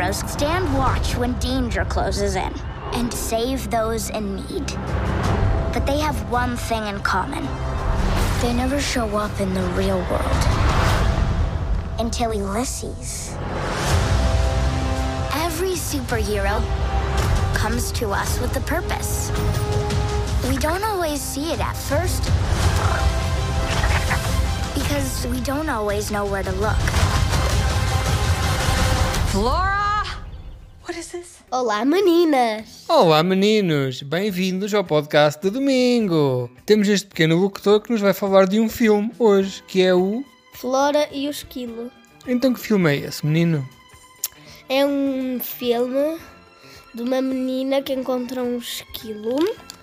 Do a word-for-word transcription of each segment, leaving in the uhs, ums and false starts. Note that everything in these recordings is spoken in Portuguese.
superheroes stand watch when danger closes in and save those in need. But they have one thing in common. They never show up in the real world. Until Ulysses. Every superhero comes to us with a purpose. We don't always see it at first. Because we don't always know where to look. Flora! What is this? Olá, meninas! Olá, meninos! Bem-vindos ao podcast de domingo! Temos este pequeno locutor que nos vai falar de um filme hoje, que é o... Flora e o Esquilo. Então que filme é esse, menino? É um filme de uma menina que encontra um esquilo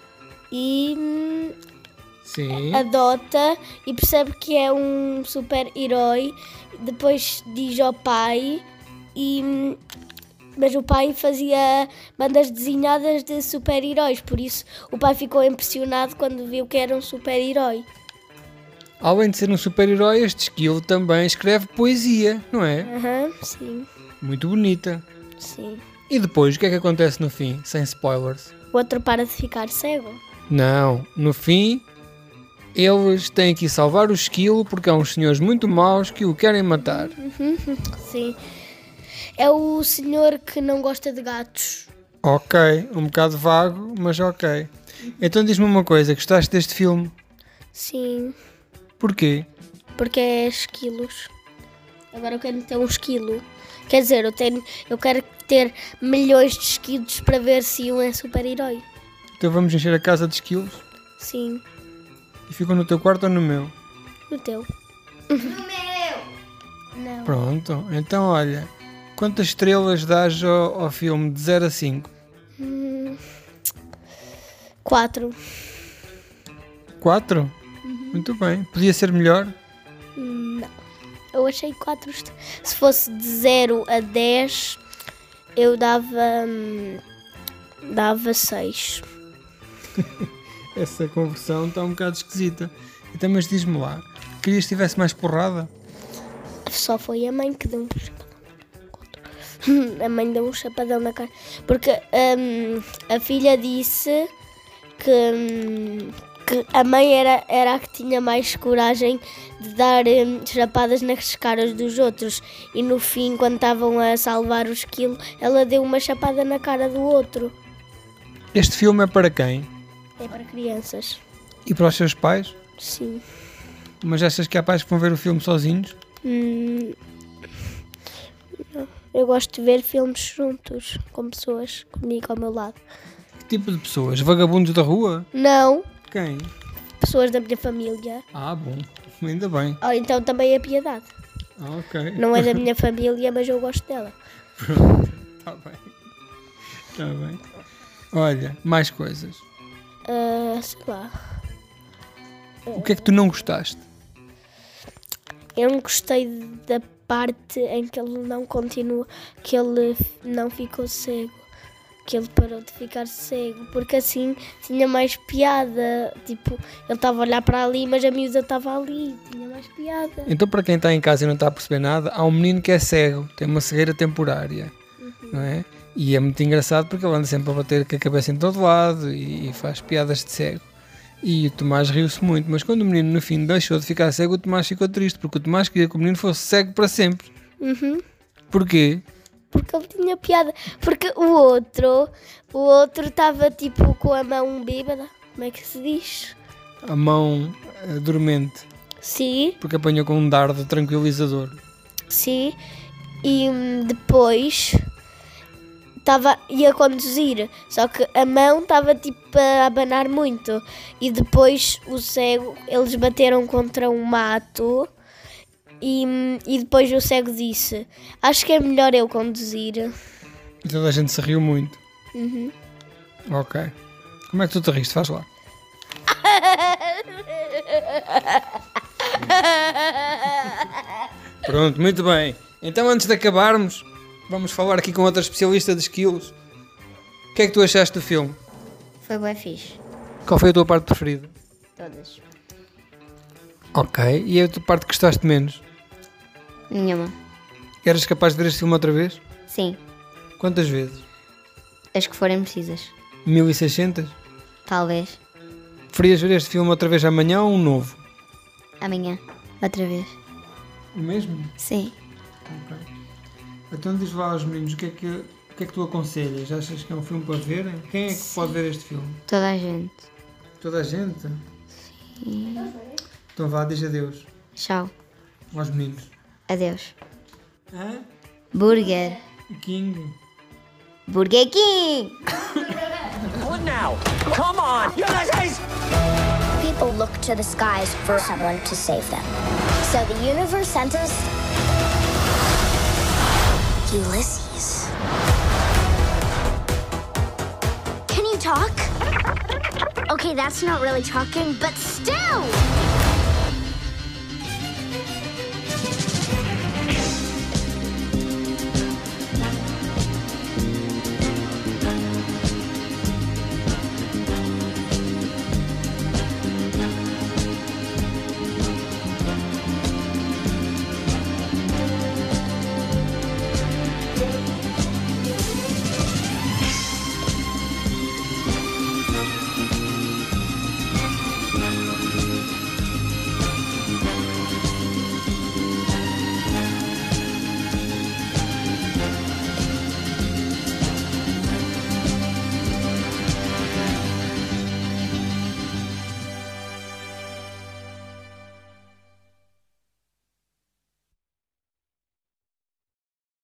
e Sim. adota e percebe que é um super-herói. Depois diz ao pai, e, mas o pai fazia bandas desenhadas de super-heróis, por isso o pai ficou impressionado quando viu que era um super-herói. Além de ser um super-herói, este esquilo também escreve poesia, não é? Aham, uhum, sim. Muito bonita. Sim. E depois, o que é que acontece no fim, sem spoilers? O outro para de ficar cego. Não, no fim, eles têm que ir salvar o esquilo porque há uns senhores muito maus que o querem matar. Uhum, sim. É o senhor que não gosta de gatos. Ok, um bocado vago, mas ok. Então diz-me uma coisa, gostaste deste filme? Sim, Porquê? porque é esquilos. Agora eu quero ter um esquilo. Quer dizer, eu, tenho, eu quero ter milhões de esquilos para ver se um é super-herói. Então vamos encher a casa de esquilos? Sim, E ficam no teu quarto ou no meu? no teu. No meu! Não. Pronto, então olha, quantas estrelas dás ao, ao filme de zero a cinco? Hum, quatro. quatro? Muito bem, podia ser melhor? Hum, Não. Eu achei quatro. est- Se fosse de zero a dez, eu dava. hum, dava seis. Essa conversão está um bocado esquisita. Então mas diz-me lá, querias que tivesse mais porrada? Só foi a mãe que deu um chapadão. A mãe deu um chapadão na cara. Porque hum, a filha disse que, hum, que a mãe era, era a que tinha mais coragem de dar hum, chapadas nas caras dos outros. E no fim, quando estavam a salvar o esquilo, ela deu uma chapada na cara do outro. Este filme é para quem? É para crianças. E para os seus pais? Sim. Mas achas que há pais que vão ver o filme sozinhos? Hum, não. Eu gosto de ver filmes juntos, com pessoas comigo ao meu lado. Que tipo de pessoas? Vagabundos da rua? Não, Quem? pessoas da minha família. Ah, bom, ainda bem. Ou então também a Piedade. Ah, ok. Não é da minha família, mas eu gosto dela. Está bem. Está bem. Olha, mais coisas. Ah, sei lá. O que é que tu não gostaste? Eu não gostei da parte em que ele não continua, que ele não ficou cego. Que ele parou de ficar cego, porque assim tinha mais piada. Tipo, ele estava a olhar para ali, mas a miúda estava ali, tinha mais piada. Então, para quem está em casa e não está a perceber nada, há um menino que é cego, tem uma cegueira temporária, não é? E é muito engraçado porque ele anda sempre a bater com a cabeça em todo lado e faz piadas de cego. E o Tomás riu-se muito, mas quando o menino no fim deixou de ficar cego, o Tomás ficou triste, porque o Tomás queria que o menino fosse cego para sempre. Uhum. Porquê? Porque ele tinha piada. Porque o outro, o outro estava tipo com a mão bêbada. Como é que se diz? A mão eh, dormente, Sim, porque apanhou com um dardo tranquilizador. sim. E hum, depois estava ia conduzir. Só que a mão estava tipo a abanar muito. E depois o cego, eles bateram contra um mato. E, e depois o cego disse: acho que é melhor eu conduzir. E toda a gente se riu muito. Uhum. Ok. Como é que tu te riste? Faz lá. Pronto, muito bem. Então antes de acabarmos, vamos falar aqui com outra especialista de esquilos. O que é que tu achaste do filme? Foi bem fixe. Qual foi a tua parte preferida? Todas. Ok. E a tua parte que gostaste menos? Nenhuma. Eras capaz de ver este filme outra vez? Sim. Quantas vezes? As que forem precisas. mil e seiscentas? Talvez. Preferias ver este filme outra vez amanhã ou um novo? Amanhã. Outra vez. O mesmo? Sim. Ok. Então diz lá aos meninos o que é que, o que, é que tu aconselhas? Achas que é um filme para ver? Quem é que Sim. pode ver este filme? Toda a gente. Toda a gente? Sim. Então vá, diz adeus Tchau. aos meninos. Adeus. Hã? Burger. King? Burger King! What now? Come on! Ulysses! People look to the skies for someone to save them. So the universe sent us Ulysses. Can you talk? Okay, that's not really talking, but still!